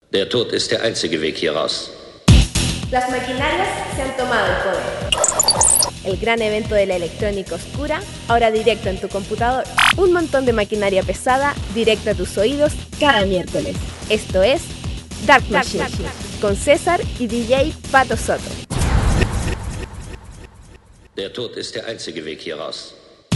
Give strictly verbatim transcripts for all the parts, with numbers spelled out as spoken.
Der Tod ist der einzige Weg hier raus. Las maquinarias se han tomado el poder. El gran evento de la electrónica oscura, ahora directo en tu computador. Un montón de maquinaria pesada, directo a tus oídos, cada miércoles. Esto es Dark Machine, Dark Machine. Con César y D J Pato Soto. Der Tod ist der einzige Weg hier raus.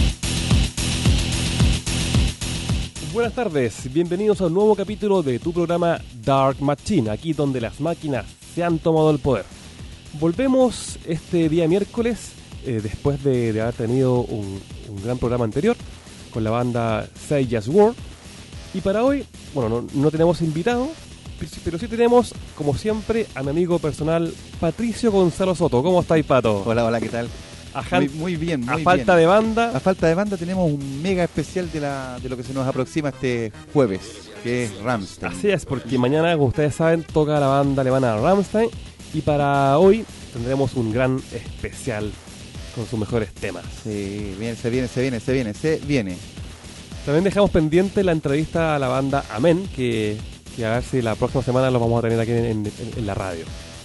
Buenas tardes, bienvenidos a un nuevo capítulo de tu programa Dark Machine, aquí donde las máquinas se han tomado el poder. Volvemos este día miércoles, eh, después de, de haber tenido un, un gran programa anterior con la banda Say Just War. Y para hoy, bueno, no, no tenemos invitado, pero sí tenemos, como siempre, a mi amigo personal Patricio Gonzalo Soto. ¿Cómo estáis, Pato? Hola, hola, ¿qué tal? A muy, muy bien, muy A falta bien. de banda. A falta de banda tenemos un mega especial de, la, de lo que se nos aproxima este jueves, que es Rammstein. Así es, porque mañana, como ustedes saben, toca la banda alemana Rammstein. Y para hoy tendremos un gran especial con sus mejores temas. Sí, bien, se viene, se viene, se viene, se viene. También dejamos pendiente la entrevista a la banda Amén, que, que a ver si la próxima semana lo vamos a tener aquí en, en, en la radio.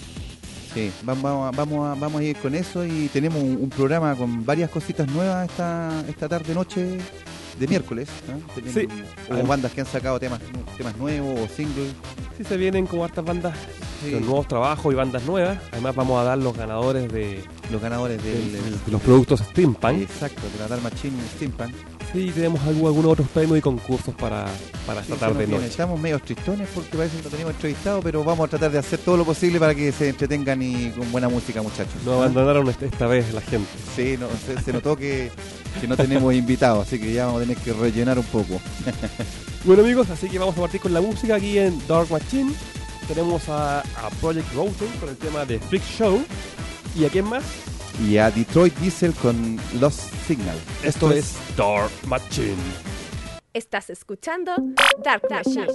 Sí, vamos, vamos, vamos, a, vamos a ir con eso y tenemos un, un programa con varias cositas nuevas esta, esta tarde noche de miércoles, ¿no? Sí. Hubo bandas que han sacado temas, temas nuevos o singles. Sí, se vienen como hartas bandas Sí. con nuevos trabajos y bandas nuevas. Además vamos a dar los ganadores de, Los ganadores del, de, de los productos Steampunk. Exacto, de la Dark Machine Steampunk. Sí, tenemos algún- algunos otros premios y concursos para, para esta Sí, tarde se nos viene. noche. Estamos medio tristones porque parece que lo tenemos entrevistado, pero vamos a tratar de hacer todo lo posible para que se entretengan y con buena música, muchachos. Nos ¿Ah? abandonaron esta, esta vez la gente. Sí, no, se, se notó que, que no tenemos invitados, así que ya vamos a tener que rellenar un poco. Bueno, amigos, así que vamos a partir con la música aquí en Dark Machine. Tenemos a, a Project Rosen con el tema de Freak Show. ¿Y a quién más? Y a Detroit Diesel con Lost Signal. Esto es Dark Machine. Estás escuchando Dark Machine.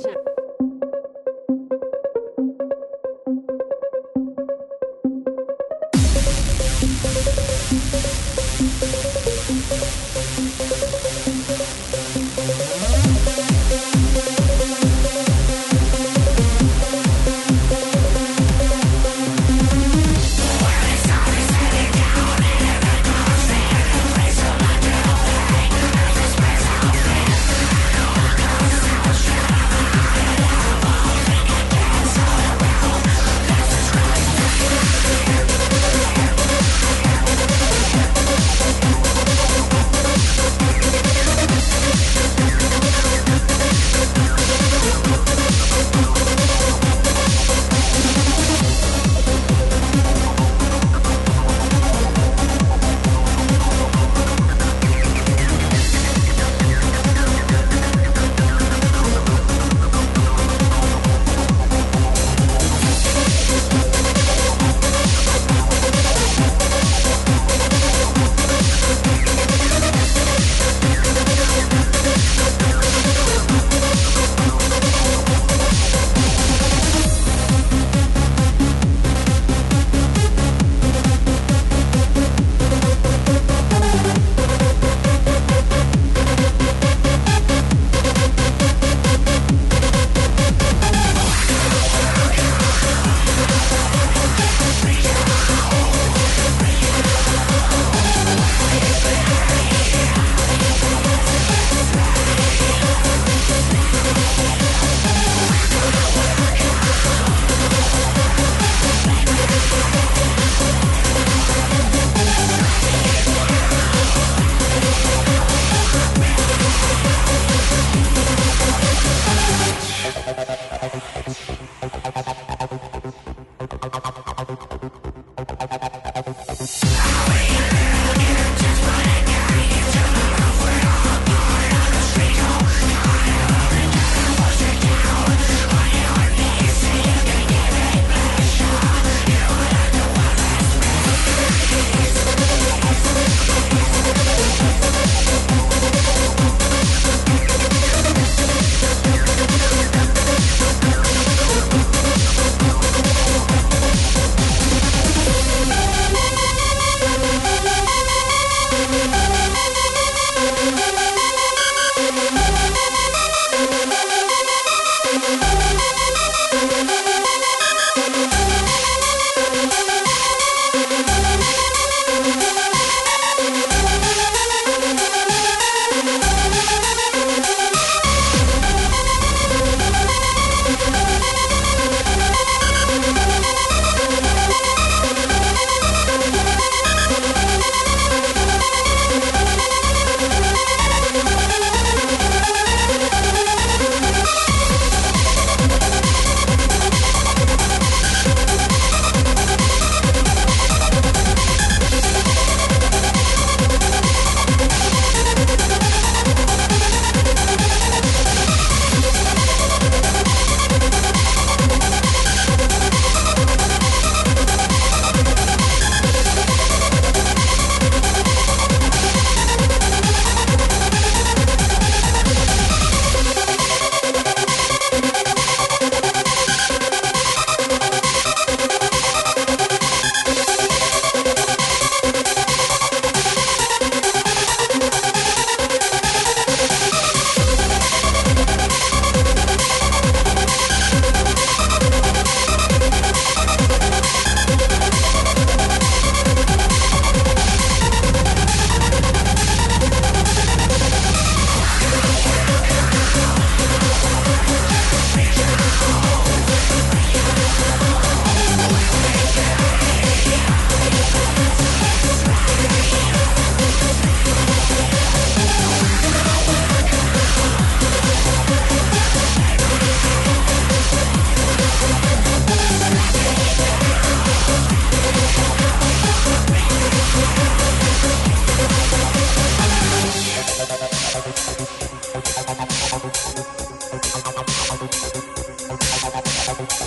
We'll be right back.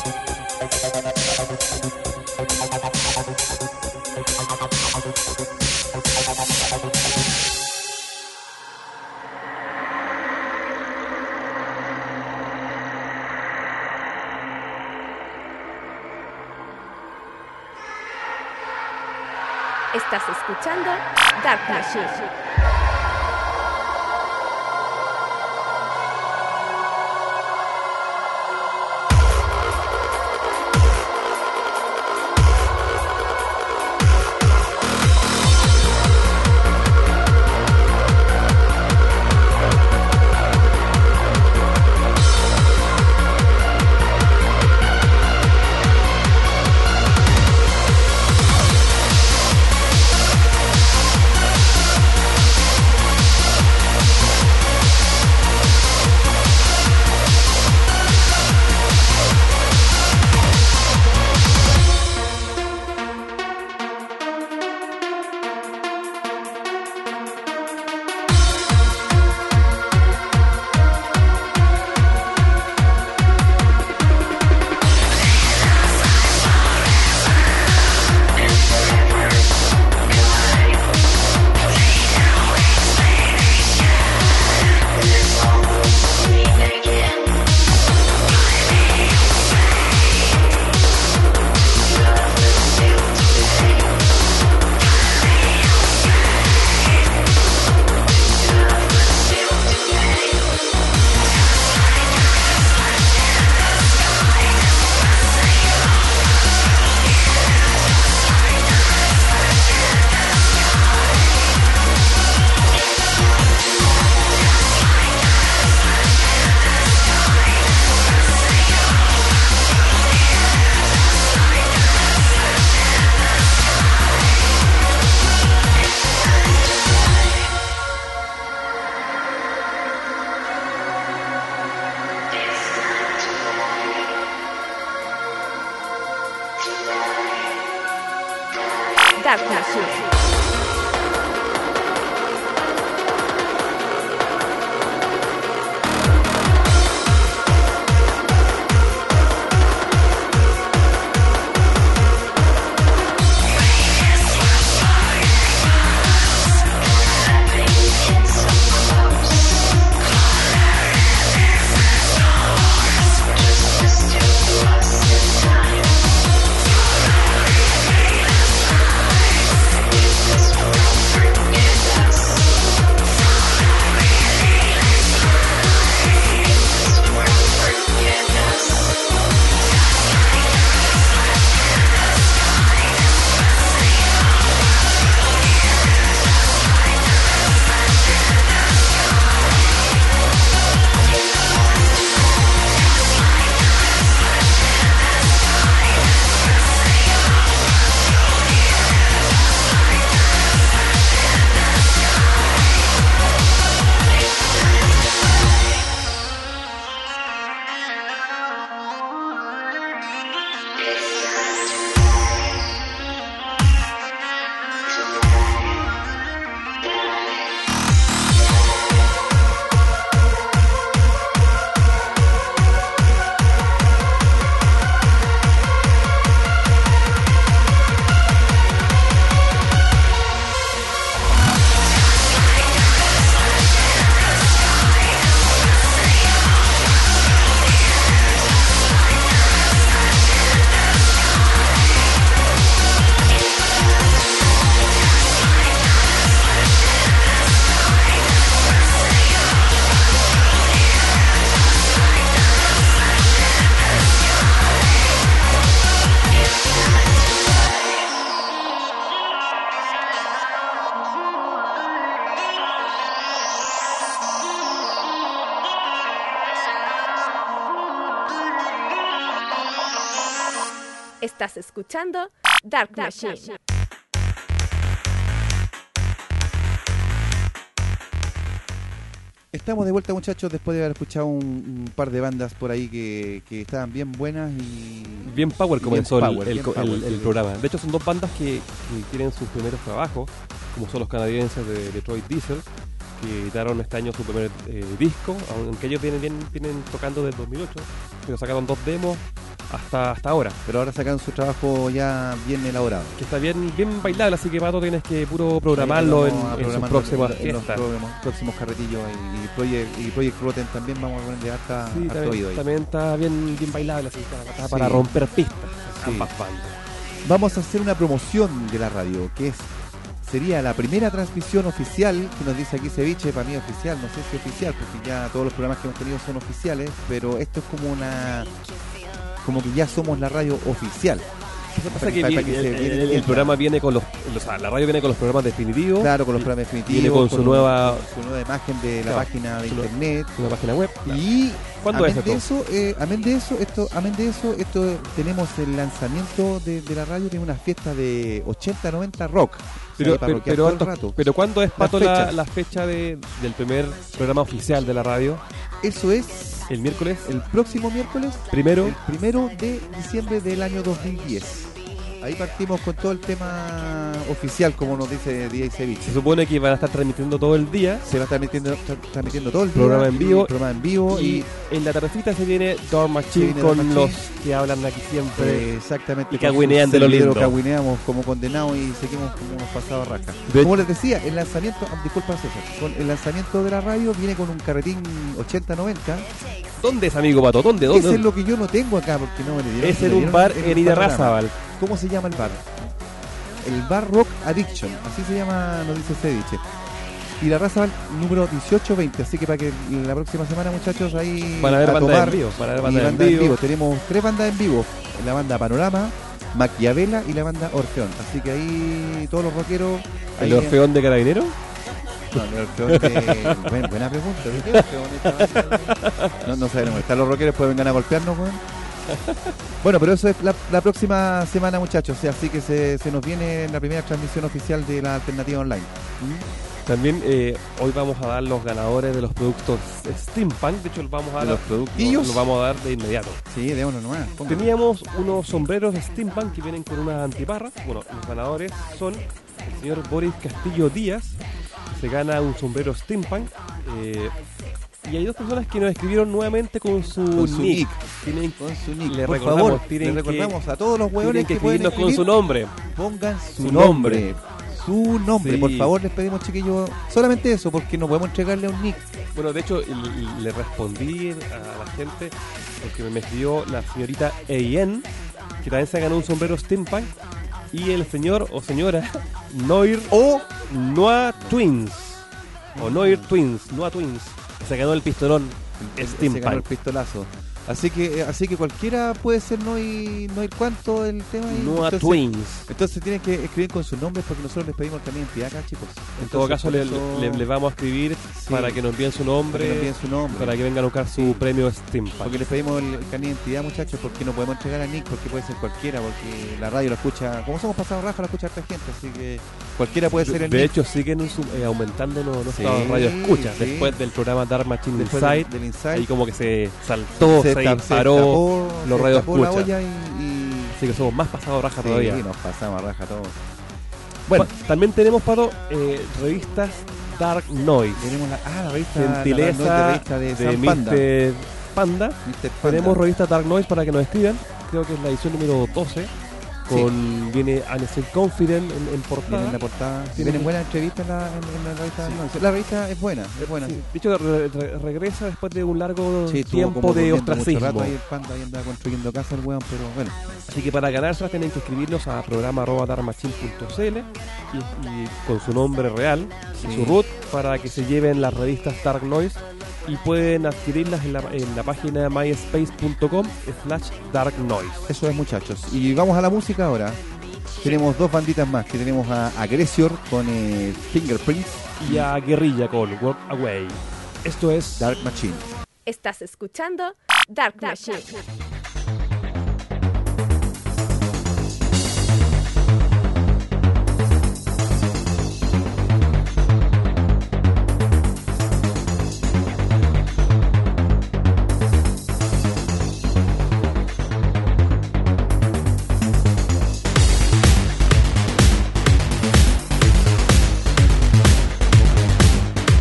Estás escuchando Dark Machine. Dark Machine. Estás escuchando Dark Machine. Estamos de vuelta, muchachos, después de haber escuchado un, un par de bandas por ahí que, que estaban bien buenas y... Bien power comenzó bien el, power, el, bien el- power, el sí. programa. De hecho, son dos bandas que, que tienen sus primeros trabajos, como son los canadienses de Detroit Diesel, que editaron este año su primer eh, disco, aunque ellos vienen, vienen, vienen tocando desde dos mil ocho, pero sacaron dos demos hasta hasta ahora. Pero ahora sacan su trabajo ya bien elaborado. Que está bien bien bailable, así que Pato tienes que puro programarlo en, en sus próximas en, en los fiestas. próximos, próximos carretillos y, y Project y Project Rotten también vamos a ponerle harta, Sí, harto también, oído ahí. también está bien, bien bailable, así que está Sí. para romper pistas Sí. ambas bandas. Vamos a hacer una promoción de la radio, que es sería la primera transmisión oficial, que nos dice aquí Ceviche, para mí oficial, no sé si oficial, porque ya todos los programas que hemos tenido son oficiales, pero esto es como una, como que ya somos la radio oficial. Lo que pasa Para es que que- vi- para que se el, viene el- el bien, programa viene con los, o sea, la radio viene con los programas definitivos, Claro, con los programas definitivos, Viene con su un- nueva- con su nueva imagen de la Claro, página de su nueva- internet. una página web. Y ¿Cuándo amén es de esto? eso, eh, amén de eso, esto, amén de eso, esto tenemos el lanzamiento de, de la radio, tiene una fiesta de ochenta noventa rock. Pero, Ahí para pero, rockear pero, todo el Anto, rato. pero ¿cuándo es, Pato, la, fecha. la fecha de, del primer programa oficial de la radio? Eso es ¿El miércoles? el próximo miércoles, Primero. el primero de diciembre del año dos mil diez. Ahí partimos con todo el tema oficial, como nos dice D J Ceviche. Se supone que van a estar transmitiendo todo el día. Se va a estar transmitiendo, tra- transmitiendo todo el día, Programa en vivo. y programa en vivo Y, y, en la tardecita se viene Door Se Machine viene con Door Machine. los que hablan aquí siempre. eh, exactamente y con cagüinean su de lo servidor, lindo. cagüineamos como condenados y seguimos como unos pasados raja. De- Como les decía, el lanzamiento, ah, disculpa César, con el lanzamiento de la radio viene con un carretín ochenta noventa. ¿Dónde es, amigo Pato? ¿Dónde? Ese ¿Dónde? es lo que yo no tengo acá porque no me le dieron. Es me en le un dieron bar el en panorama. Idarrázaval. ¿Cómo se llama el bar? El bar Rock Addiction, así se llama, nos dice Ceviche. Y la raza número dieciocho veinte, así que para que la próxima semana, muchachos, ahí Van a ver a bandas tomar en vivo. Van a ver y bandas en bandas en vivo. vivo. Tenemos tres bandas en vivo, la banda Panorama, Maquiavela y la banda Orfeón. Así que ahí todos los rockeros. ¿El ahí- Orfeón de Carabinero? No, el Orfeón de... Buen- buena pregunta. ¿de qué Orfeón esta banda? No, no sabemos. Están los rockeros, pueden venir a golpearnos, weón. Bueno, pero eso es la, la próxima semana, muchachos. O sea, así que se, se nos viene la primera transmisión oficial de la alternativa online. También eh, hoy vamos a dar los ganadores de los productos Steampunk. De hecho, los vamos a dar, De los productillos. los vamos a dar de inmediato. Sí, démonos nomás. pónganlo. Teníamos unos sombreros de Steampunk que vienen con unas antiparras. Bueno, los ganadores son el señor Boris Castillo Díaz, que se gana un sombrero Steampunk. Eh, y hay dos personas que nos escribieron nuevamente con su, Con su nick. nick. Tienen, Con su nick. Le Por recordamos, favor, tienen le que- recordamos a todos los tienen huevones que que pueden escribirnos con escribir, su nombre. pongan su, su nombre. nombre. Su nombre. Sí. Por favor, les pedimos, chiquillos, solamente eso, porque no podemos entregarle un nick. Bueno, de hecho, le, le respondí a la gente porque me escribió la señorita A N, que también se ganó un sombrero Steampunk, y el señor o señora Noir O Noa Twins, o Noir Twins, Noa Twins, que se ganó el pistolón se ganó el Steampunk. pistolazo. Así que, eh, así que cualquiera puede ser no ir, no ir cuánto el tema. ahí. Noa Entonces- Twins. Entonces tienen que escribir con su nombre porque nosotros les pedimos también identidad acá, chicos. En todo Entonces, caso, por le, eso- le- le vamos a escribir Sí. para que nos envíen su para que nombre, nos envíen su nombre. para que vengan a buscar su Sí. premio Steampunk. Porque les pedimos el, el carnet de identidad, muchachos, porque no podemos entregar a Nick, porque puede ser cualquiera, porque la radio lo escucha, como somos pasados raja, lo escucha harta gente, así que cualquiera puede ser el De Nick. hecho, siguen su- eh, aumentando no- nuestras Sí, radio escuchas. sí. Después del programa Dark Machine Después Inside, del, del Inside, ahí como que se saltó, se, tap- disparó. tapó, los se radio tapó la escucha. olla y, y Así que somos más pasados raja sí, todavía. nos pasamos a raja todos. Bueno, Pa- También tenemos, Pato, eh, revistas Dark Noise. tenemos la, ah, la revista, la Gentileza revista de, de San Panda. mister Panda. mister Panda. Tenemos revista Dark Noise para que nos escriban. Creo que es la edición número doce. Con, Viene Aniston Confident en, en Viene portada. en la portada. Tiene Vienen que- buenas entrevistas en la, en, en la revista. Sí. No, la revista es buena, es buena. Sí, de hecho, re- re- regresa después de un largo Sí, estuvo tiempo como de durmiendo mucho ostracismo. rato ahí el Panda, ahí andaba construyendo casa el weón, pero bueno. Así que para ganárselas tienen que escribirnos a programa arroba darmachine punto c l y, y con su nombre real y Sí. su root para que se lleven las revistas Dark Noise y pueden adquirirlas en la, en la página myspace punto com slash dark noise. Eso es, muchachos. Y vamos a la música ahora. Tenemos dos banditas más, que tenemos a Aggressor con eh, Fingerprints Y a Guerrilla con Walk Away. Esto es Dark Machine. Estás escuchando Dark Machine.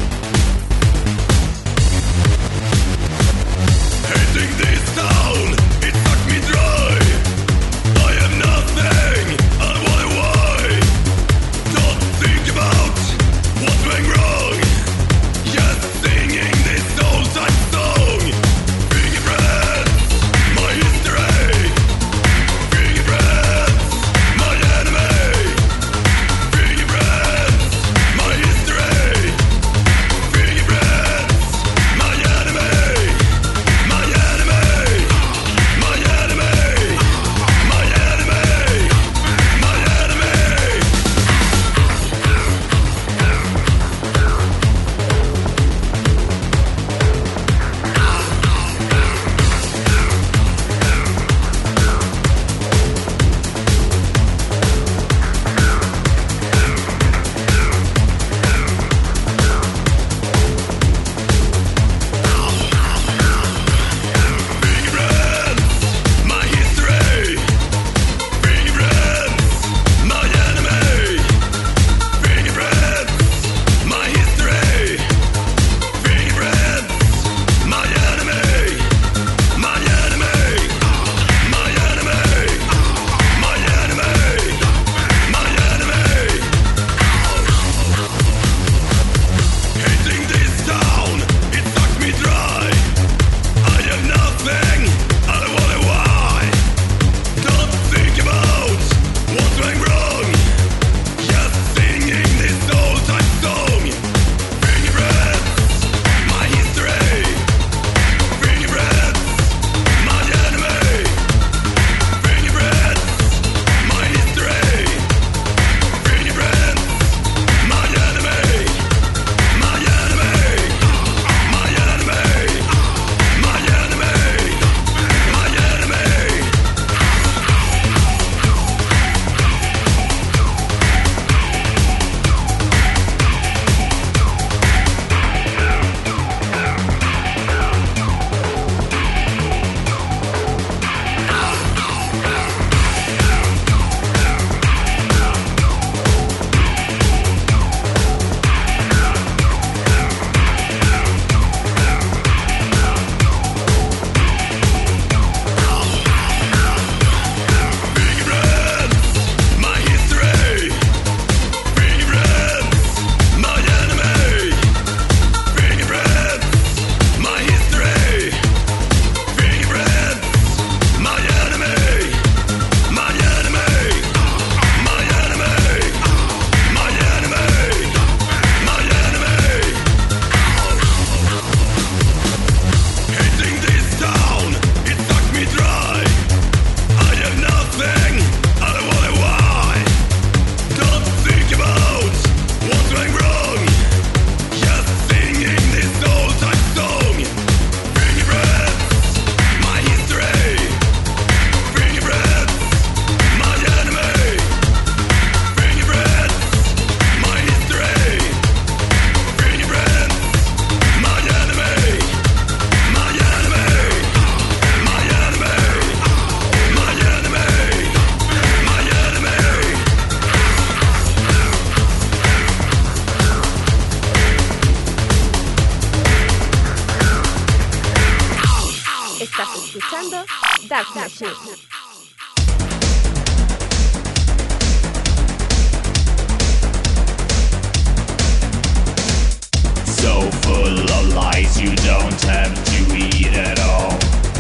Ending this town. Machine. So full of lies you don't have to eat at all.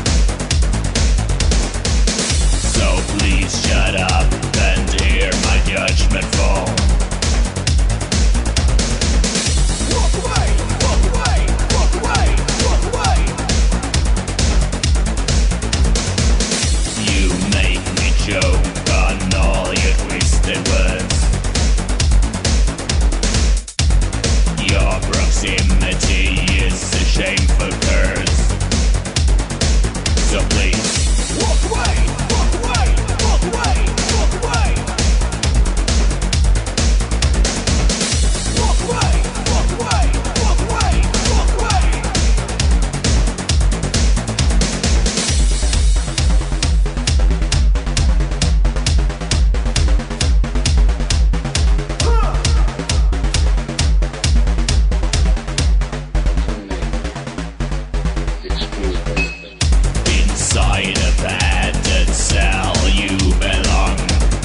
So please shut up and hear my judgment fall. Walk away, walk away, walk away, walk away. You make me choke on all your twisted words. Your proximity is a shameful curse. So please, walk away, walk away, walk away, walk away. Walk away, walk away, walk away, walk away. Inside a padded cell you belong.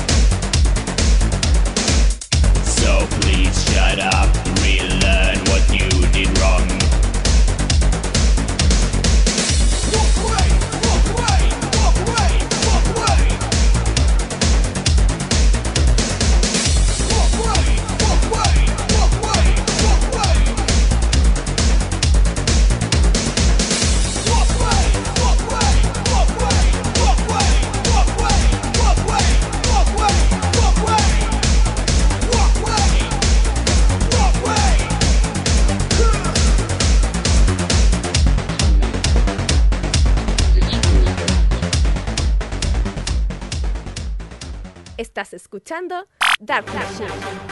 So please shut up, relearn what you did wrong. Walk away, walk away, walk away, walk away. Walk away, walk away, walk away, walk away. Walk away, walk away, walk away, walk away, walk away, walk away, walk away, walk away. Walk away, walk away. Estás escuchando Dark Machine.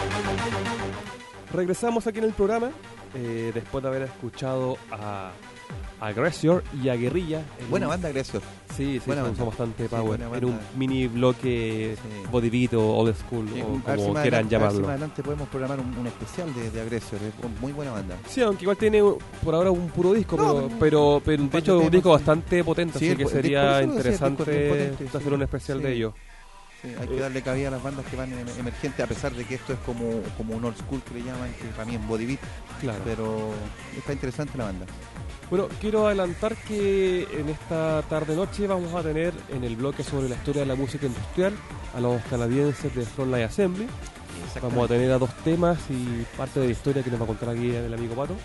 Regresamos aquí en el programa eh, después de haber escuchado a Aggressor y a Guerrilla. en Buena un- banda, Aggressor. Sí, sí, buena son, banda. son bastante Sí, power. buena Era un banda. mini bloque Sí. bodybito, old school, Sí, o a ver si como más quieran adelante- a ver si llamarlo. más adelante podemos programar un, un especial de, de Aggressor. Es muy buena banda. Sí, aunque igual tiene por ahora un puro disco, No, pero, pero- pero, pero de par hecho de un temas, disco sí. bastante potente, Sí, así el que po- el sería disco- eso lo decía, el disco interesante es bien potente, hacer sí. un especial de Sí. ellos. Sí, hay que Eh, darle cabida a las bandas que van em- emergentes, a pesar de que esto es como, como un old school que le llaman, que para mí es body beat, Claro. pero está interesante la banda. Bueno, quiero adelantar que en esta tarde-noche vamos a tener en el bloque sobre la historia de la música industrial a los canadienses de Frontline Assembly. Vamos a tener a dos temas y parte de la historia que nos va a contar aquí el amigo Pato.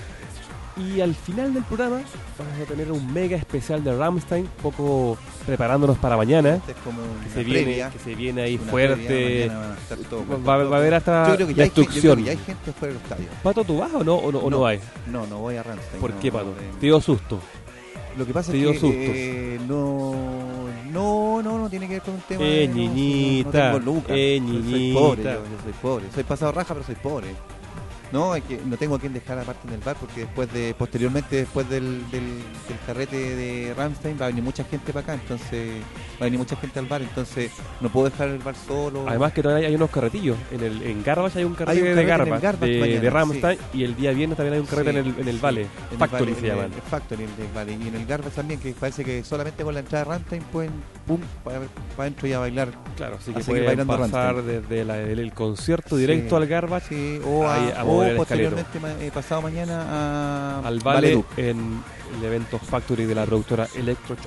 Y al final del programa vamos a tener un mega especial de Rammstein, un poco preparándonos para mañana, Este es como que una se viene, previa, que se viene ahí una fuerte. previa, mañana van a estar todos Va, con va- todo. va a haber hasta Yo creo que ya hay gente- yo creo destrucción. que ya hay gente fuera del estadio. Pato, ¿tú vas o no? ¿O no, o no No. hay? No, no voy a Rammstein. ¿Por no, qué, no, Pato? eh, Te dio susto. Lo que pasa Te es dio que sustos. eh, no, no, no, no tiene que ver con un tema. Eh, de- no, sí, no, ñiñita, no tengo lucas. eh, Yo Soy ñiñita. pobre, yo, yo soy pobre. Soy pasado raja, pero soy pobre. No, es que no tengo a quien dejar aparte en el bar porque después de, posteriormente, después del, del, del carrete de Rammstein va a venir mucha gente para acá, entonces va a venir mucha gente al bar, entonces no puedo dejar el bar solo. Además que todavía hay unos carretillos. En el en Garbage hay un carrete, Hay un de carrete en el Garbage, Garbage de, mañana, de Rammstein, sí. y el día viernes también hay un carrete Sí, en el, en el sí, Vale. en el Factory Vale, se llaman. en el Factory, en el Vale. Y en el Garbage también, que parece que solamente con la entrada de Rammstein pueden, pum, para, para adentro y a bailar. Claro, así que Así que pueden bailando pasar Rammstein. desde la- el, el concierto directo Sí, al Garbage sí, o, a, ahí a o mover el posteriormente ma- eh, pasado mañana a al Vale Loop. en el evento Factory de la productora Electrochoc.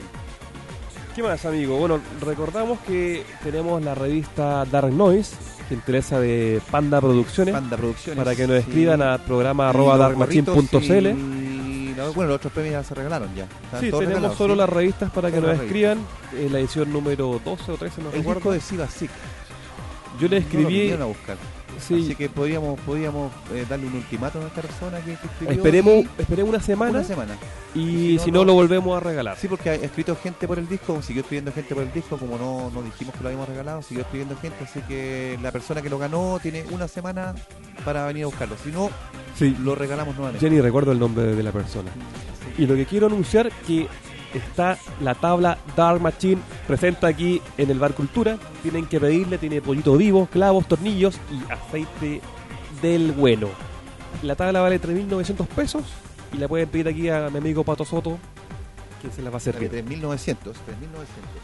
¿Qué más, amigo? Bueno, recordamos que tenemos la revista Dark Noise, gentileza de Panda Producciones, Panda Producciones. para que nos sí. escriban a programa Y arroba los darkmachine punto c l. gorritos y lo- bueno, los otros premios ya se regalaron ya. Están Sí, todos tenemos regalados, solo sí. las revistas para que Solo nos las escriban. Eh, la edición número doce o trece, no El recuerdo. disco de Siva Sick. Yo le No lo escribí. vinieron a buscar. Sí, Así que podríamos, podríamos eh, darle un ultimátum a esta persona que, que escribió. esperemos, esperemos una semana una semana. y si si no, no, no. lo volvemos a regalar. Sí, porque ha escrito gente por el disco, siguió escribiendo gente por el disco, como no, no dijimos que lo habíamos regalado, siguió escribiendo gente, así que la persona que lo ganó tiene una semana para venir a buscarlo. Si no, Sí, lo regalamos nuevamente. ya ni recuerdo el nombre de la persona. Y lo que quiero anunciar que está la tabla Dark Machine presenta aquí en el Bar Cultura. Tienen que pedirle, tiene pollito vivo, clavos, tornillos y aceite del bueno. La tabla vale tres mil novecientos pesos y la pueden pedir aquí a mi amigo Pato Soto ¿Quién se las va a hacer La de bien? tres mil novecientos. tres mil novecientos.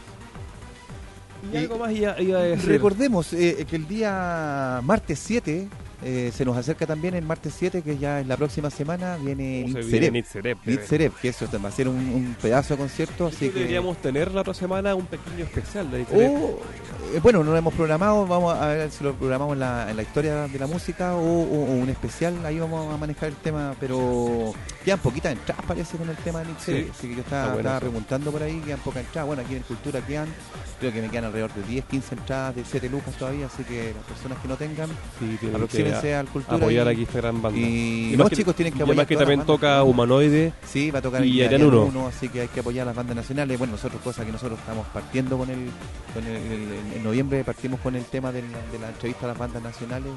Y Y- algo más iba, iba a decir. Recordemos eh, que el día martes siete eh, se nos acerca también el martes siete, que ya es la próxima semana, viene ¿Cómo se Nit viene Serep. Nit Serep? Nit Serep, que eso va a ser un, un pedazo de concierto, así Así que... deberíamos tener la otra semana un pequeño especial de Nit Serep. O, eh, bueno, no lo hemos programado, vamos a ver si lo programamos en la, en la historia de la música o, o- o un especial, ahí vamos a manejar el tema, pero quedan poquitas entradas parece con el tema de Nit Serep, Sí, así que yo está estaba, bueno estaba eso. preguntando por ahí, quedan pocas entradas, bueno, aquí en Cultura quedan, creo que me quedan alrededor de diez, quince entradas de siete lucas todavía, así que las personas que no tengan, Sí, tienen aproxímense que al Cultura apoyar y- aquí esta gran banda. y Y no, más que- chicos, tienen que y apoyar además que todas también las bandas. toca Humanoide. Sí, va a tocar y el Arián Arián Uno. uno, así que hay que apoyar a las bandas nacionales. Bueno, nosotros, cosa que nosotros estamos partiendo con el, con el, el- en noviembre partimos con el tema del- de la entrevista a las bandas nacionales.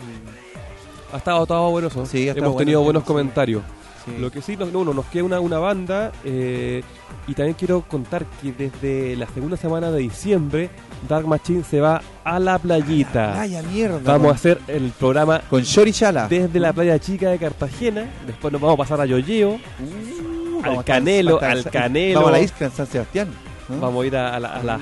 Y, Ha estado todo bueno eso. Sí, ha estado Hemos bueno tenido el buenos tema, sí. comentarios. sí. Lo que sí, nos, no, no, nos queda una, una banda. eh, y también quiero contar que desde la segunda semana de diciembre, Dark Machine se va a la playita. Vaya mierda. Vamos con, a hacer el programa con Shori Chala. desde la playa chica de Cartagena. Después nos vamos a pasar a Yoyeo, Uh, al vamos a estar- Canelo, va a estar- al Canelo. Vamos a la isla en San Sebastián. ¿no? Vamos a ir a, a la. A la- Sí.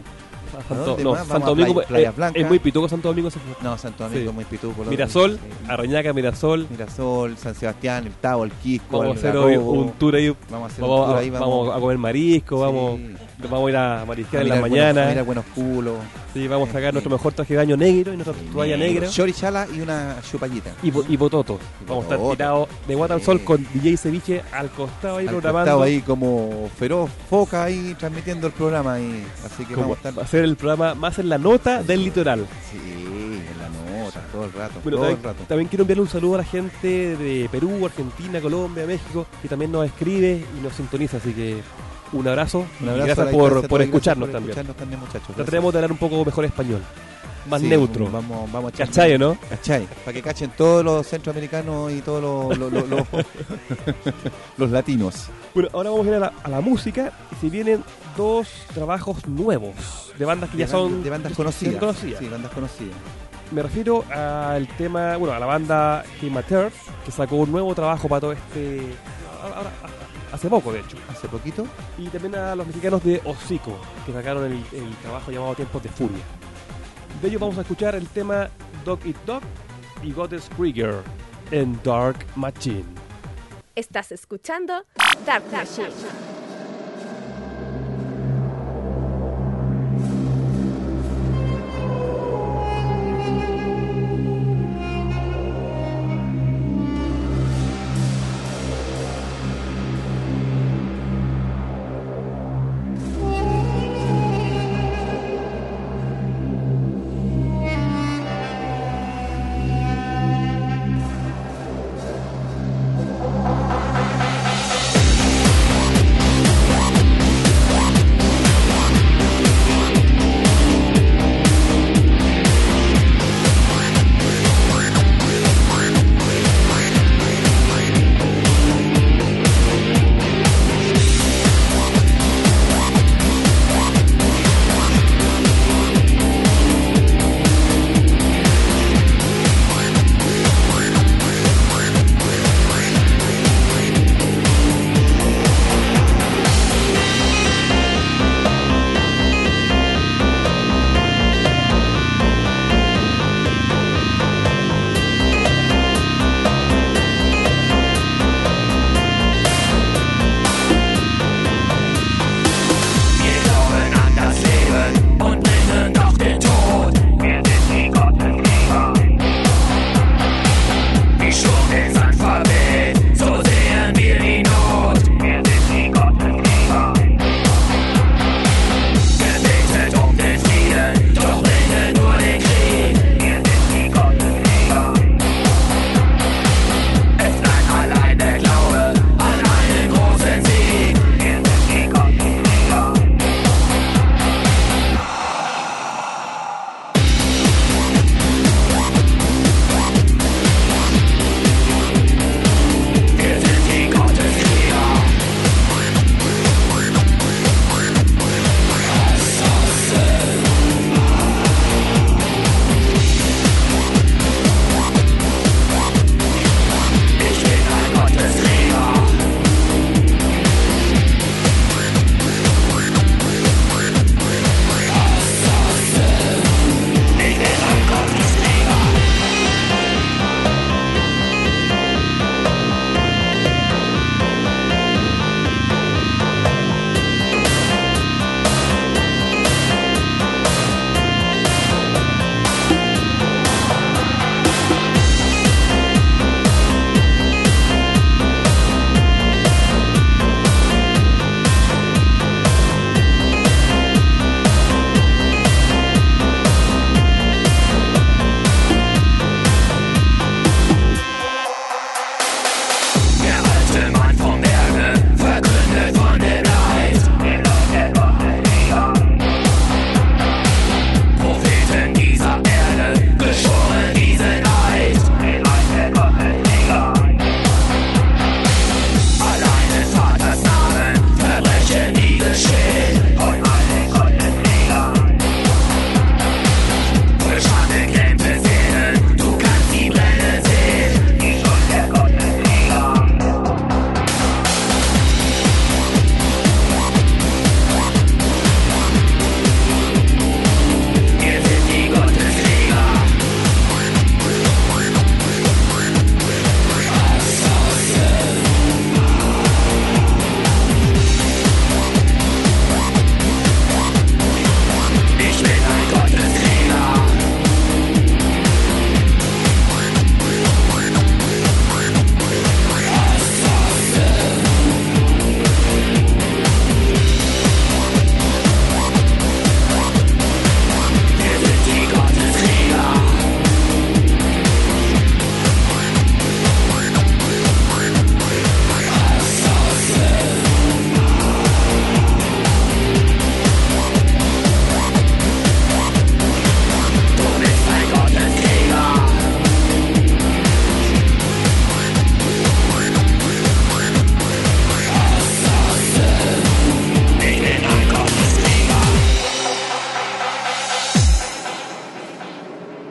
a ¿A Santo, dónde no, más? Vamos Santo a Playa- Domingo. Playa eh, Blanca. es muy pituco Santo Domingo. se- No, Santo Domingo Sí. muy pituco. lo- Mirasol, sí. Arreñaca, Mirasol. Mirasol, San Sebastián, el Tavo, el Quisco, Vamos a el hacer hoy Garrobo. un tour ahí. Vamos a hacer Vamos, un tour a, ahí. vamos a comer marisco, Sí. vamos, vamos a ir a marisquear A en la mirar buenos- a mañana. mirar buenos culos. Sí, vamos a sacar Sí. nuestro mejor traje de baño negro y nuestra toalla negra. Shori Chala y una chupallita. Y, bo- y bototo. Y Vamos a estar bototo. tirados de guata al Sí. sol con D J Ceviche al costado ahí Al programando. costado ahí como feroz foca ahí transmitiendo el programa ahí. Así que Como vamos a estar... hacer el programa más en la nota del litoral. Sí, en la nota, todo el rato, Bueno, todo el también, rato. también quiero enviarle un saludo a la gente de Perú, Argentina, Colombia, México, que también nos escribe y nos sintoniza. Así que un abrazo, Un y abrazo, gracias ahí, por, gracias a por todos, escucharnos gracias por también. escucharnos también, muchachos. Trataremos de hablar un poco mejor español, más Sí, neutro. Vamos, vamos a echar- ¿Cachai, no? ¿Cachai? Para que cachen todos los centroamericanos y todos los, los, los, los- los latinos. Bueno, ahora vamos a ir a la, a la música y se vienen dos trabajos nuevos de bandas que De ya ban- son de bandas son conocidas. conocidas. Sí, bandas conocidas. Me refiero al tema, bueno, a la banda Hemater, que sacó un nuevo trabajo para todo este... ahora- hace poco, de hecho. Hace poquito. Y también a los mexicanos de Hocico, que sacaron el, el trabajo llamado Tiempos de Furia. De ellos vamos a escuchar el tema Dog Eat Dog y Goddess Krieger en Dark Machine. Estás escuchando Dark Machine. Thank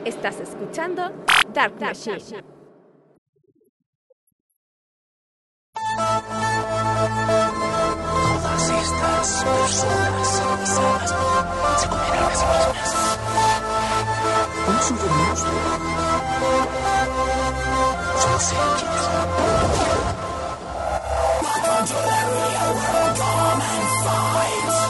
Estás escuchando Dark Machine. Todas estas personas civilizadas se comen a las mismas. Un supermonstruo. Son sentidos. Welcome to the real world, come and fight.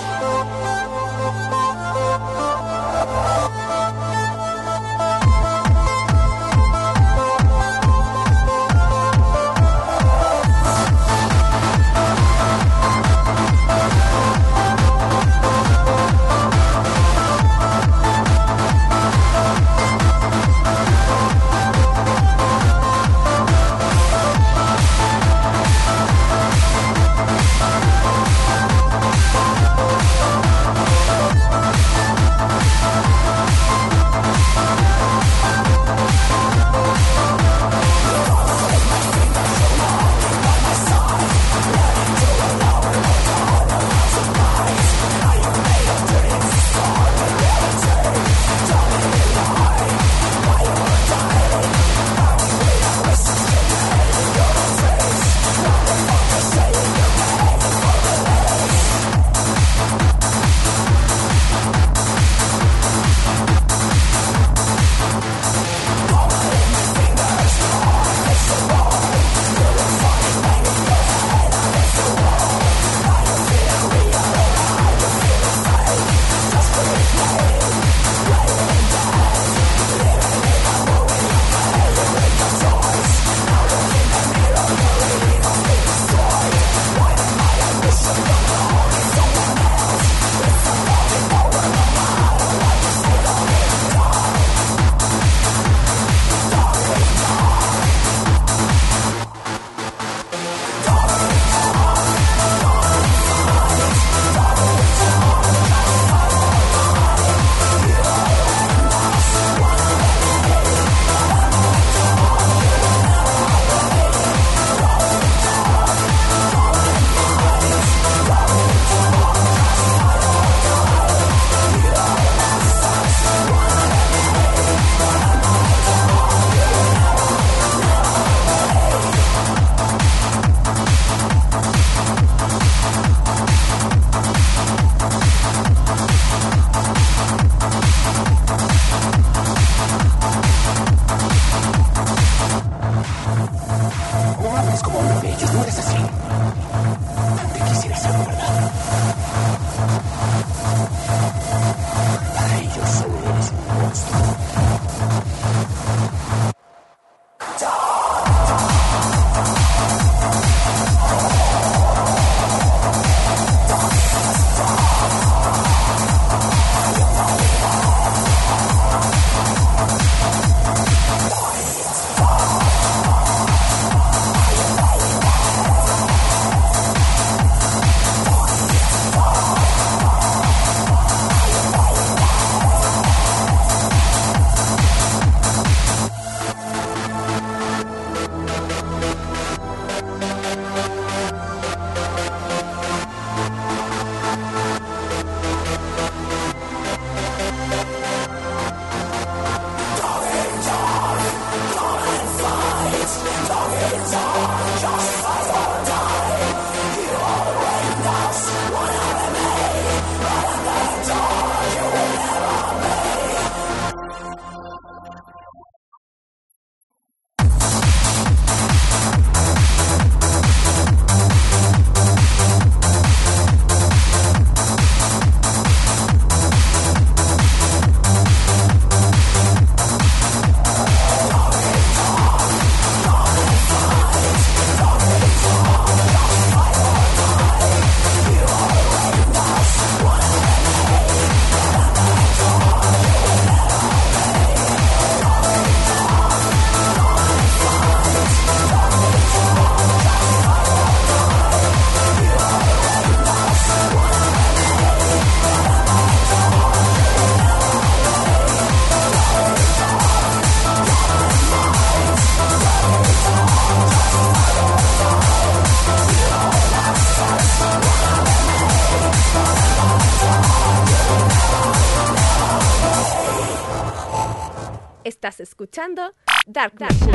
Estás escuchando Dark Machine.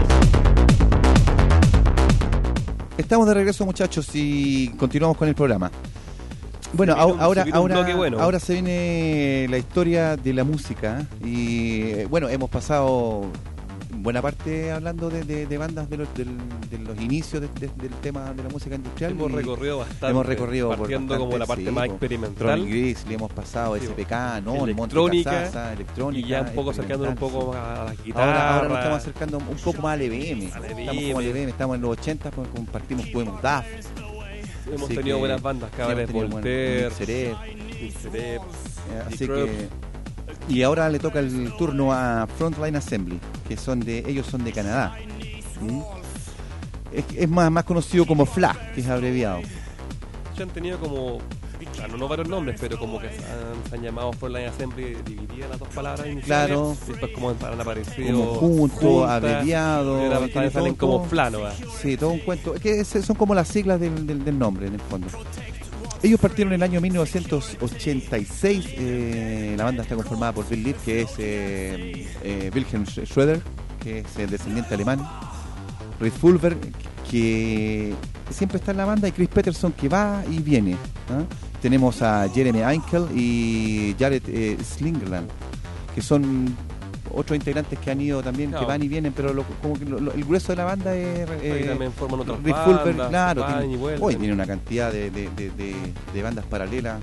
Estamos de regreso, muchachos, y continuamos con el programa. Bueno, Se viene un- ahora, se viene un ahora, bloque bueno. ahora se viene la historia de la música. Y eh, bueno, hemos pasado buena parte hablando de, de- de bandas de los, del- de los inicios de- de- del tema de la música industrial. Hemos y recorrido bastante. hemos recorrido por partiendo como bastante, la parte sí, más po. experimental. Ronnie Grizzly, hemos pasado Sí, S P K, no, electrónica, Monte Casasa, electrónica, Y ya un poco acercándonos un experimental, poco sí. más a las guitarras. Ahora, ahora nos estamos acercando un poco más al E B M. Al Estamos E B M. como al E B M, estamos en los ochenta, pues compartimos, tuvimos D A F. Hemos así tenido que- buenas bandas, sí, Cabaret hemos tenido Voltaire, buen- Mixerep, Mixerep, eh, así Microbes. que y ahora le toca el turno a Frontline Assembly, que son de ellos son de Canadá. ¿Mm? Es, es más, más conocido como F L A, que es abreviado. Ya han tenido como, claro, no varios nombres, pero como que se han, se han llamado Frontline Assembly divididas las dos palabras iniciales. Claro. Y después como han aparecido Como junto, juntas, abreviado, y ahora y tiene salen todo- como todo- flano. Sí, todo un cuento. Es que es- son como las siglas del, del- del nombre, en el fondo. Ellos partieron en el año mil novecientos ochenta y seis. Eh, la banda está conformada por Bill Leaf, que es eh, eh, Wilhelm Schroeder, que es eh, descendiente alemán. Reed Fulber, que siempre está en la banda, y Chris Peterson, que va y viene. ¿ah? Tenemos a Jeremy Einkel y Jared eh, Slingerland, que son otros integrantes que han ido también, Claro. que van y vienen, pero lo- como que lo- lo- el grueso de la banda es Ahí eh, también forman otras Reed Fulber, bandas, claro, van tiene, y vuelven. hoy tiene una cantidad de, de- de- de- de bandas paralelas.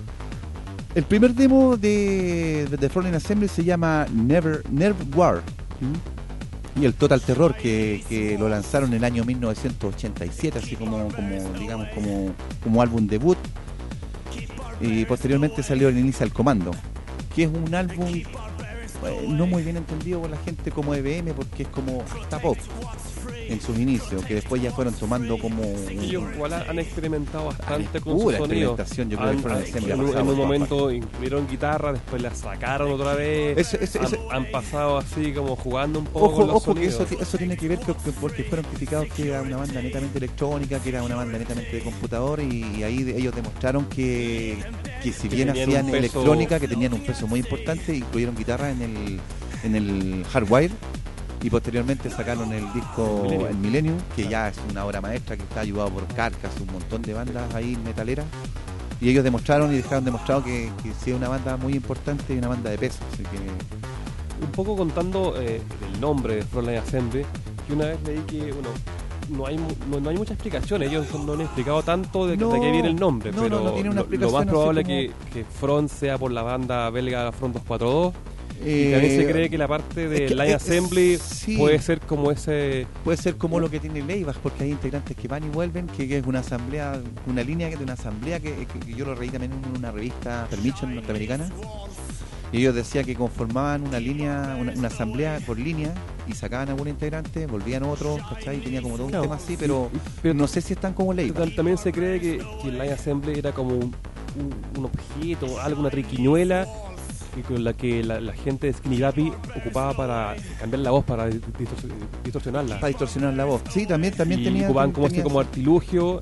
El primer demo de The Frontline Assembly se llama Never Nerve War. ¿Mm? Y el Total Terror, que, que lo lanzaron en el año mil novecientos ochenta y siete, así como, como digamos como, como álbum debut. Y posteriormente salió el Initial Commando, que es un álbum eh, no muy bien entendido por la gente como E B M, porque es como hasta pop en sus inicios, que después ya fueron tomando como Ellos igual han experimentado bastante con pura su sonido. experimentación, yo creo que Han- fueron han- siempre en, un- pasados en un por momento incluyeron guitarra, después la sacaron otra vez. Ese- ese- han, ese- han pasado así como jugando un poco Ojo, con los ojo que sonidos. eso, eso tiene que ver que- que porque fueron criticados que era una banda netamente electrónica, que era una banda netamente de computador, y, y ahí de- ellos demostraron que, que si Que bien tenían hacían un peso- electrónica, que tenían un peso muy importante, incluyeron guitarra en el, en el Hardwire, y posteriormente sacaron el disco Millennium. El Millennium, que Ah. ya es una obra maestra, que está ayudado por Carcass, un montón de bandas ahí metaleras, y ellos demostraron y dejaron demostrado que, que sí es una banda muy importante y una banda de peso, así que Un poco contando eh, el nombre de Frontline Assembly, que una vez leí que, bueno, no hay, mu- no, no hay mucha explicación, ellos no han explicado tanto de, No, de qué viene el nombre, no, pero no, no tiene una lo- lo, explicación más así probable como- que, que Front sea por la banda belga Front dos cuatro dos. Y Eh, también se cree que la parte de es que, Line eh, Assembly sí. puede ser como ese... puede ser como lo que tiene Leibach, porque hay integrantes que van y vuelven, que, que es una asamblea, una línea que de una asamblea que, que- que yo lo leí también en una revista Permission norteamericana, y ellos decían que conformaban una línea, una, una asamblea por línea, y sacaban a algún integrante, volvían otros, ¿cachai? Y tenía como todo un Claro. tema así, pero Pero no sé si están como Leibach. Tam- También se cree que, que el Line Assembly era como un, un- un objeto, algo, una triquiñuela que con la que la, la gente de Skinny Guppy ocupaba para cambiar la voz, para distor- distorsionarla. Para distorsionar la voz. Sí, también, también y tenía. ocupaban como, tenía- este, como artilugio,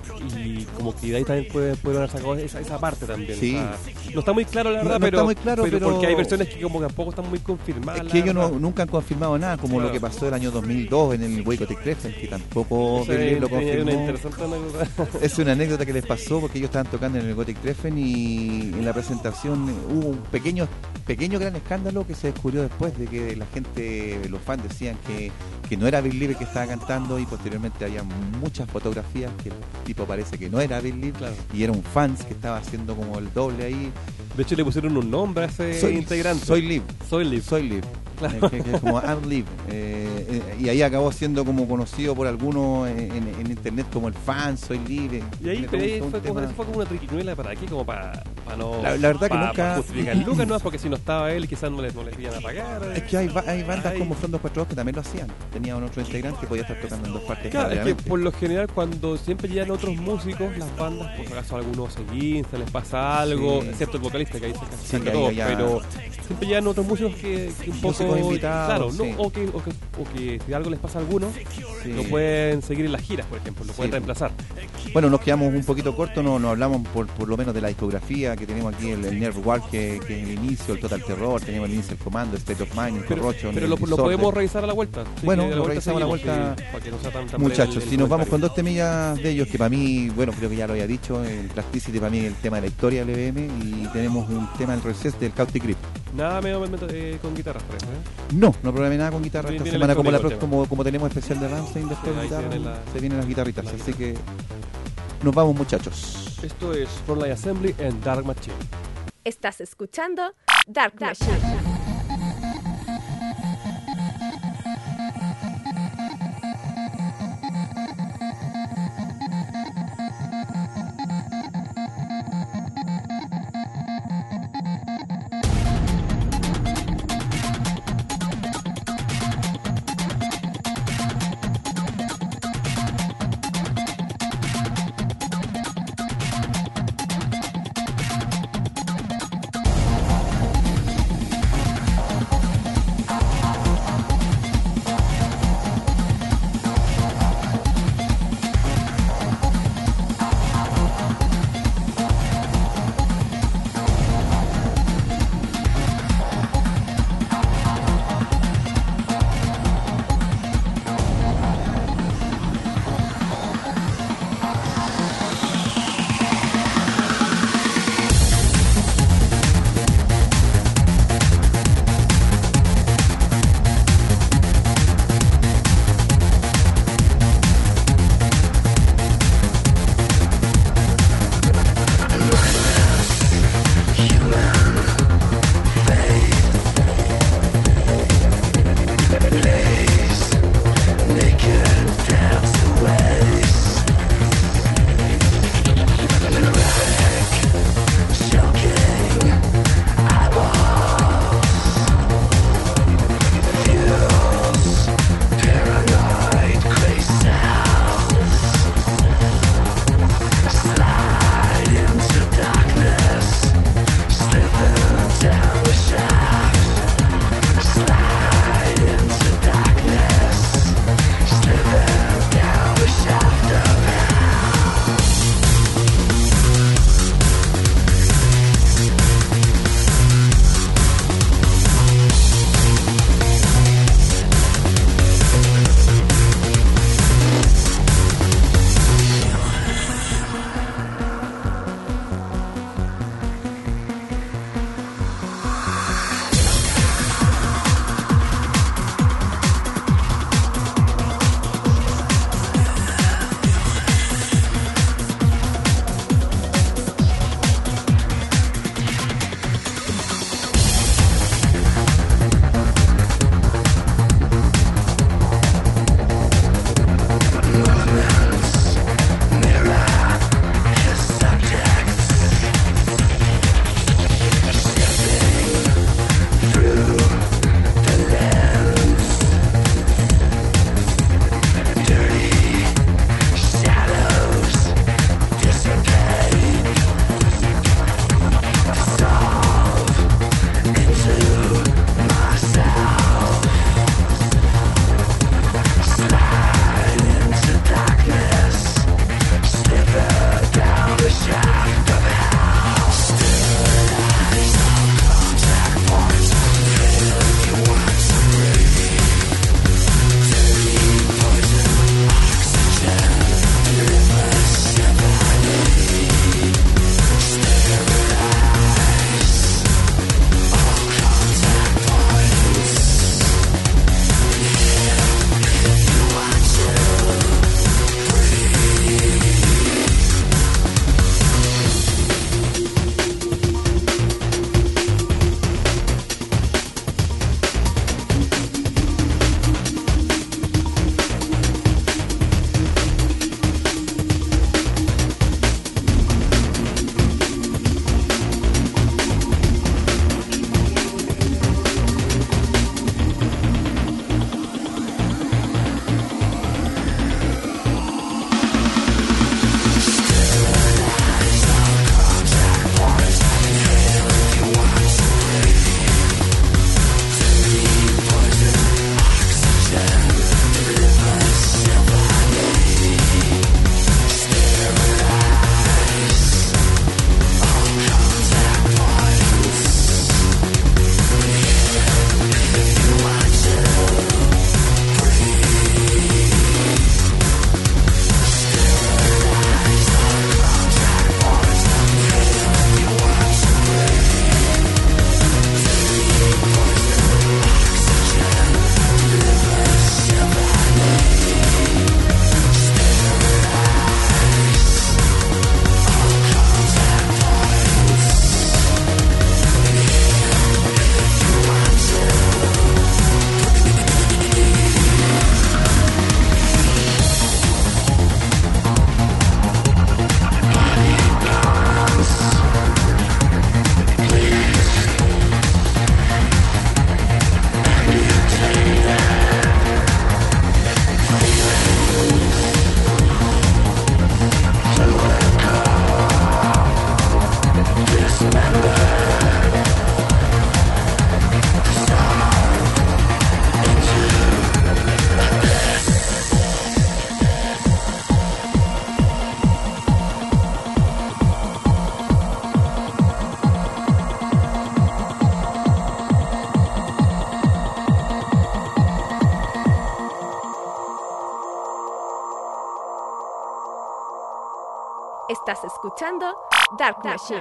y como que de ahí también puede, pueden haber sacado esa, esa parte también. Sí. O sea, no está muy claro la No- verdad, no pero, está muy claro, pero- porque hay versiones que como que tampoco están muy confirmadas. Es la que ellos no, verdad. nunca han confirmado nada, como Claro. lo que pasó el año dos mil dos en el Waco Treffen, que tampoco Esa Bill es- lo tenía una confirmó. interesante anécdota. Es una anécdota que les pasó porque ellos estaban tocando en el Gothic Treffen, y en la presentación hubo un pequeño pequeño gran escándalo que se descubrió después, de que la gente, los fans decían que, que no era Bill Lee el que estaba cantando, y posteriormente había muchas fotografías que el tipo parece que no era Bill Lee, Claro. y era un fans que estaba haciendo como el doble ahí. De hecho le pusieron un nombre a ese Soy integrante. Soy Liv. Soy Liv. Soy Liv. Claro. Eh, que, que es como I'm Liv. Eh, eh, y ahí acabó siendo como conocido por algunos en, en- en internet como el fan, Soy Liv. eh, Y ahí, tiene pero todo un- ahí todo un fue, como, tema. eso fue como una triquiñuela para aquí, como para, para no. La- la verdad que para, nunca- para justificar Lucas, no, porque si no estaba él, quizás no le, no le iban a pagar. Es que hay, ba- hay bandas Ay. como Front dos cuatro dos que también lo hacían. Tenía un otro integrante que podía estar tocando en dos partes Claro, es que paralelamente. por lo general cuando siempre llegan otros músicos, las bandas, por si acaso algunos se guinzan, les pasa algo, Sí. excepto el vocalista que ahí se Sí, saca que ahí todo, ya- pero siempre llegan otros músicos que, que un Músicos músicos invitados, claro, sí. no, o, que, o, que, o que si algo les pasa a alguno, Sí. lo pueden seguir en las giras, por ejemplo, lo Sí. pueden reemplazar. Bueno, nos quedamos un poquito cortos, no, no hablamos por, por lo menos de la discografía que tenemos aquí, el, el Nerve War, que, que es el inicio, el Total Terror, tenemos el inicio del Comando, el State of Mind, el Pero, Corrocho, pero el lo, lo Disorder. podemos revisar a la vuelta. Así Bueno, que de lo revisamos a la seguimos, vuelta. sí, para que no sea tan, tan Muchachos, breve el- si el nos vamos con comentario. dos temillas de ellos, que para mí, bueno, creo que ya lo había dicho, el Plasticity para mí es el tema de la historia del L B M, y tenemos un tema del Recess del Caustic Grip. Nada medio eh, con guitarras, parece, ¿eh? No, no programé nada con guitarra Bien, esta bien semana, como, la, electrónico pro- como, como tenemos especial de Rammstein después Sí, de ahí guitarra, vienen la- se vienen las guitarritas, la así que nos vamos, muchachos. Esto es Frontline Assembly en Dark Machine. Estás escuchando Dark Machine. We'll be right back. Estás escuchando Dark Machine.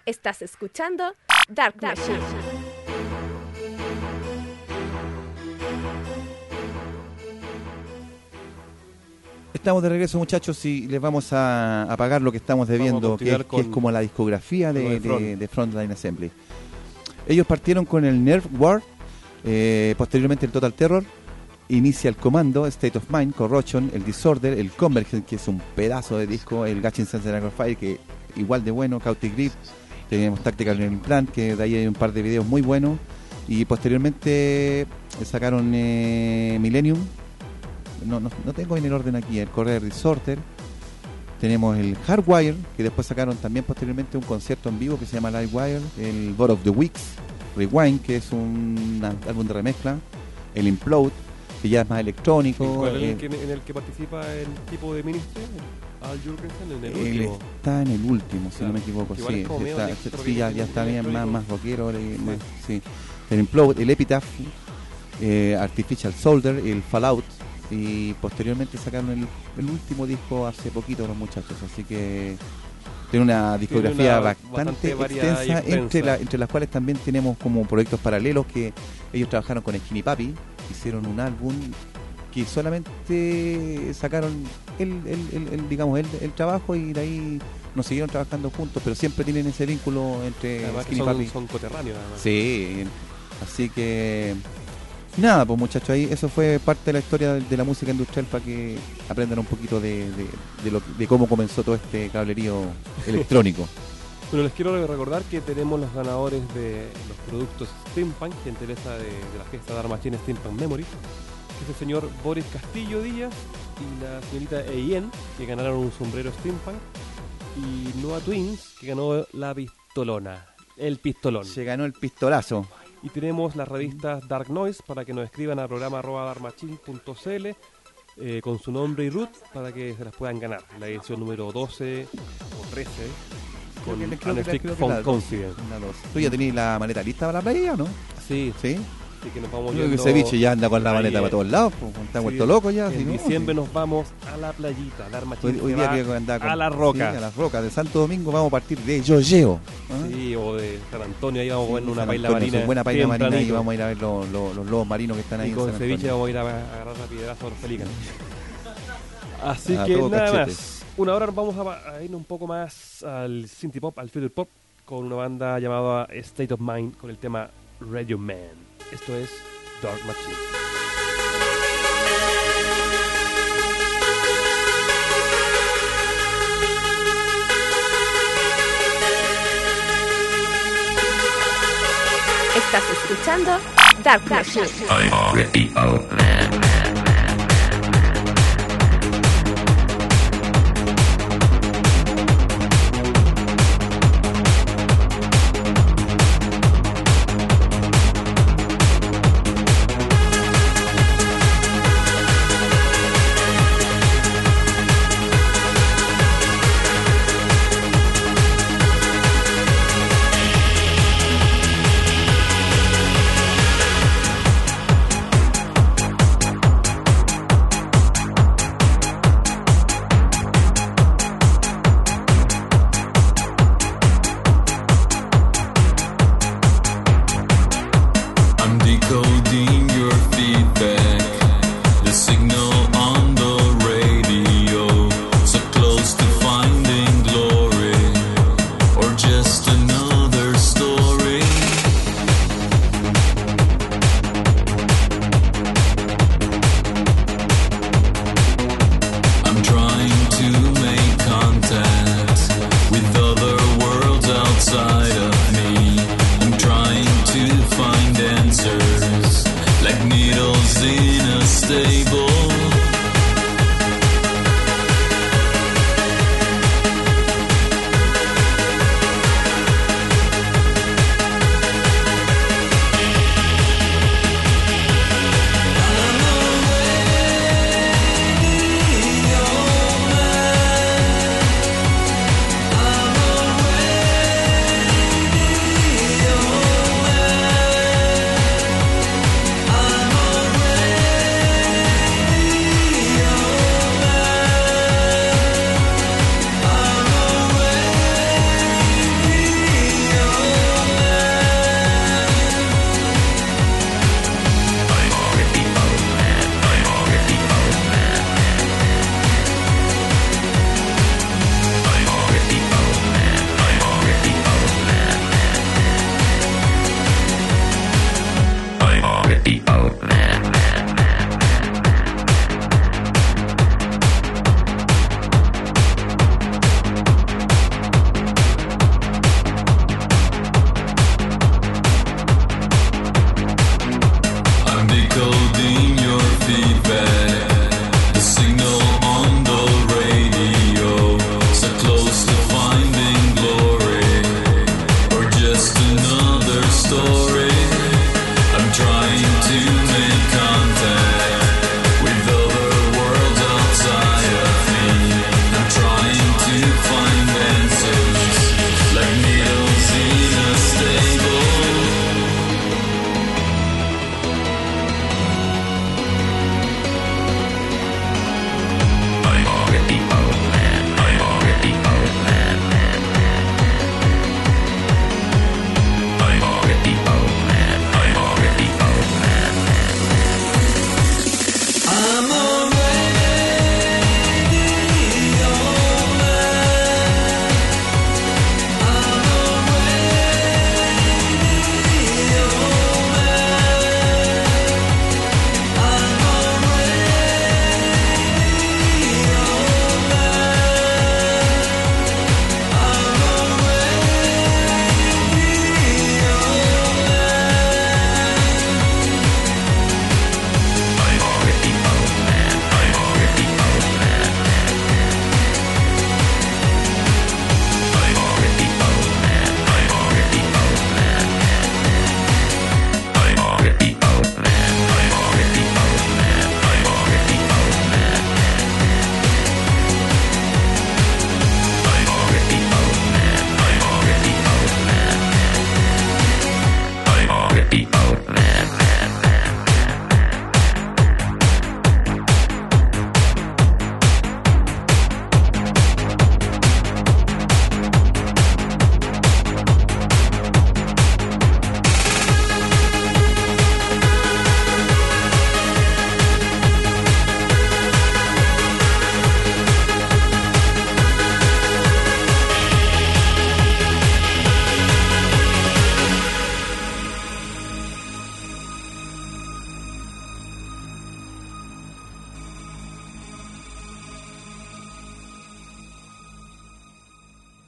Estás escuchando Dark Machine. Estamos de regreso, muchachos, y les vamos a apagar lo que estamos debiendo, que es, que es como la discografía de, de, de Frontline Assembly. Ellos partieron con el Nerve War, eh, posteriormente el Total Terror, Initial Commando, State of Mind, Corrosion, el Disorder, el Convergence, que es un pedazo de disco, el Gatching Sense and Fire, que igual de bueno, Chaotic Grip, tenemos Tactical Implant, que de ahí hay un par de videos muy buenos, y posteriormente sacaron eh, Millennium. No, no, no tengo bien el orden aquí, el Correr Disorder. Tenemos el Hardwire, que después sacaron también posteriormente un concierto en vivo que se llama Livewire. El God of the Weeks, Rewind, que es un álbum de remezcla. El Implode, que ya es más electrónico. ¿Cuál es eh, el que, en el que participa el tipo de Ministry? Al Jurgensen, en el él último. está en el último, si Claro. no me equivoco. Igual Sí, es como medio está- electro, sí, ya, bien- ya está bien bien, más, electrónico. más rockero. eh, más- sí. El Implode, el Epitaph, eh, Artificial Soldier, el Fallout. Y posteriormente sacaron el, el último disco hace poquito los muchachos, así que tiene una discografía una bastante, bastante variada y extensa, extensa. Entre, la- entre las cuales también tenemos como proyectos paralelos, que ellos trabajaron con Skinny Papi, hicieron un álbum que solamente sacaron el, el, el- el, digamos el, el trabajo, y de ahí no siguieron trabajando juntos, pero siempre tienen ese vínculo entre Además que Skinny son, Papi. son coterráneos, además. Sí, así que nada, pues muchachos, ahí eso fue parte de la historia de, de la música industrial, para que aprendan un poquito de, de, de, lo, de cómo comenzó todo este cablerío electrónico. Bueno, les quiero recordar que tenemos los ganadores de los productos Steampunk, gentileza de, de la fiesta Dark Machine Steampunk Memory, que es el señor Boris Castillo Díaz y la señorita Eien, que ganaron un sombrero Steampunk, y Noah Twins, que ganó la pistolona, el pistolón. Se ganó el pistolazo. Y tenemos las revistas Dark Noise para que nos escriban al programa arroba darkmachine punto cl eh, con su nombre y root para que se las puedan ganar. La edición número doce o trece con Creo que- creo que- Anne Flick creo que von la- Confidence. una dos. ¿Tú ya tenías la maleta lista para la playa o no? Sí, Sí. así que nos vamos Creo que yendo ese bicho ya anda con la ahí, maleta eh, para todos lados, pues, está sí, vuelto loco ya. En si no, diciembre sí. nos vamos a la playita, Dark Machine Hoy, hoy se día va que andaba con- a las rocas. sí, a las rocas de Santo Domingo vamos a partir de Yoyeo. ¿ah? Sí, o de San Antonio, ahí vamos a Sí, poner una San paila Antonio, marina. su buena paila marina, y tempranito. vamos a ir a ver los, los, los lobos marinos que están ahí Y en con San ceviche Antonio. vamos a ir a agarrar la piedrazo a los pelícanos. Así A que todo nada cachete. más. Una hora vamos a, a ir un poco más al synth pop, al future pop, con una banda llamada State of Mind con el tema Radio Man. Esto es Dark Machine. Estás escuchando Dark Machine.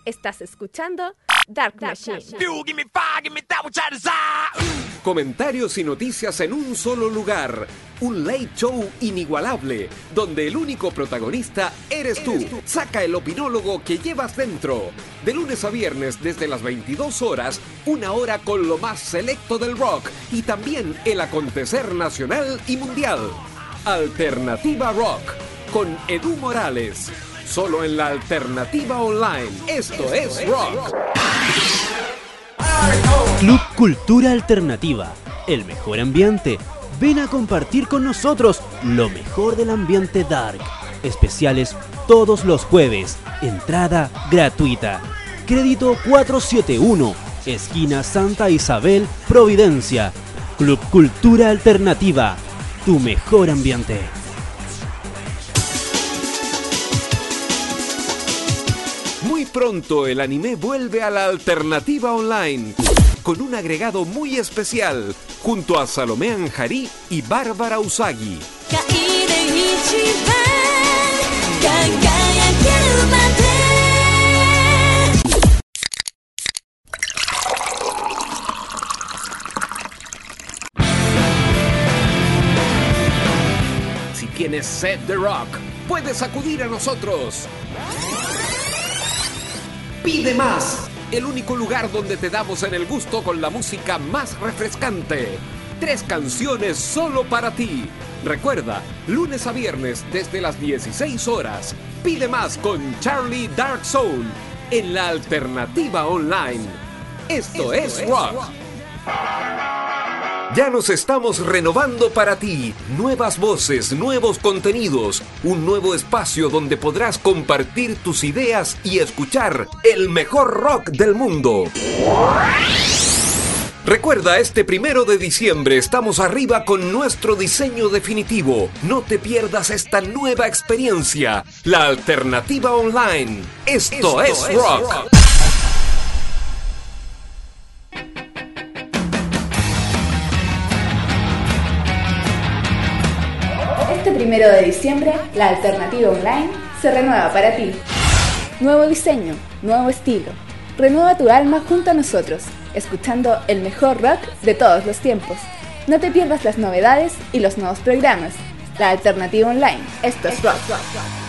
Estás escuchando Dark Machine. You give me fire, give me that which I desire. Comentarios y noticias en un solo lugar. Un late show inigualable, donde el único protagonista eres tú. Saca el opinólogo que llevas dentro. De lunes a viernes desde las veintidós horas, una hora con lo más selecto del rock y también el acontecer nacional y mundial. Alternativa Rock, con Edu Morales. Solo en la Alternativa Online. Esto es rock. Club Cultura Alternativa, el mejor ambiente. Ven a compartir con nosotros lo mejor del ambiente dark. Especiales todos los jueves. Entrada gratuita. Crédito cuatrocientos setenta y uno, esquina Santa Isabel, Providencia. Club Cultura Alternativa, tu mejor ambiente. Muy pronto el anime vuelve a la Alternativa Online, con un agregado muy especial, junto a Salomé Anjarí y Bárbara Usagi. Si tienes sed de rock, puedes acudir a nosotros. Pide Más, el único lugar donde te damos en el gusto con la música más refrescante. Tres canciones solo para ti. Recuerda, lunes a viernes desde las dieciséis horas. Pide Más con Charlie Dark Zone en la Alternativa Online. Esto, Esto es, es rock. rock. Ya nos estamos renovando para ti. Nuevas voces, nuevos contenidos, un nuevo espacio donde podrás compartir tus ideas y escuchar el mejor rock del mundo. Recuerda, este primero de diciembre estamos arriba con nuestro diseño definitivo. No te pierdas esta nueva experiencia, la Alternativa Online. Esto, Esto es, es rock. rock. Este primero de diciembre, la Alternativa Online se renueva para ti. Nuevo diseño, nuevo estilo. Renueva tu alma junto a nosotros, escuchando el mejor rock de todos los tiempos. No te pierdas las novedades y los nuevos programas. La Alternativa Online, esto es rock. rock, rock.